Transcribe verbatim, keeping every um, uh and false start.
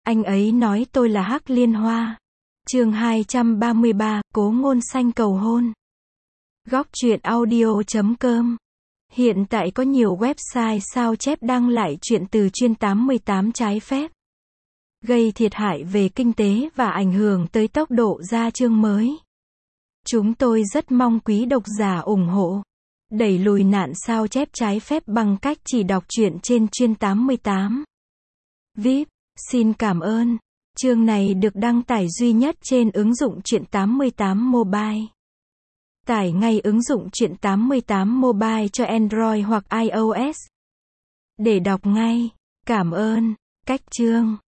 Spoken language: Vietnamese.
Anh ấy nói tôi là Hắc Liên Hoa. Chương hai trăm ba mươi ba, Cố Ngôn Xanh cầu hôn. Góc truyện audio chấm com. Hiện tại có nhiều website sao chép đăng lại truyện từ chuyên tám mươi tám trái phép, gây thiệt hại về kinh tế và ảnh hưởng tới tốc độ ra chương mới. Chúng tôi rất mong quý độc giả ủng hộ, đẩy lùi nạn sao chép trái phép bằng cách chỉ đọc truyện trên chuyên tám mươi tám. vê i pê, xin cảm ơn. Chương này được đăng tải duy nhất trên ứng dụng truyện tám mươi tám Mobile. Tải ngay ứng dụng truyện tám mươi tám Mobile cho Android hoặc iOS để đọc ngay. Cảm ơn. Cách chương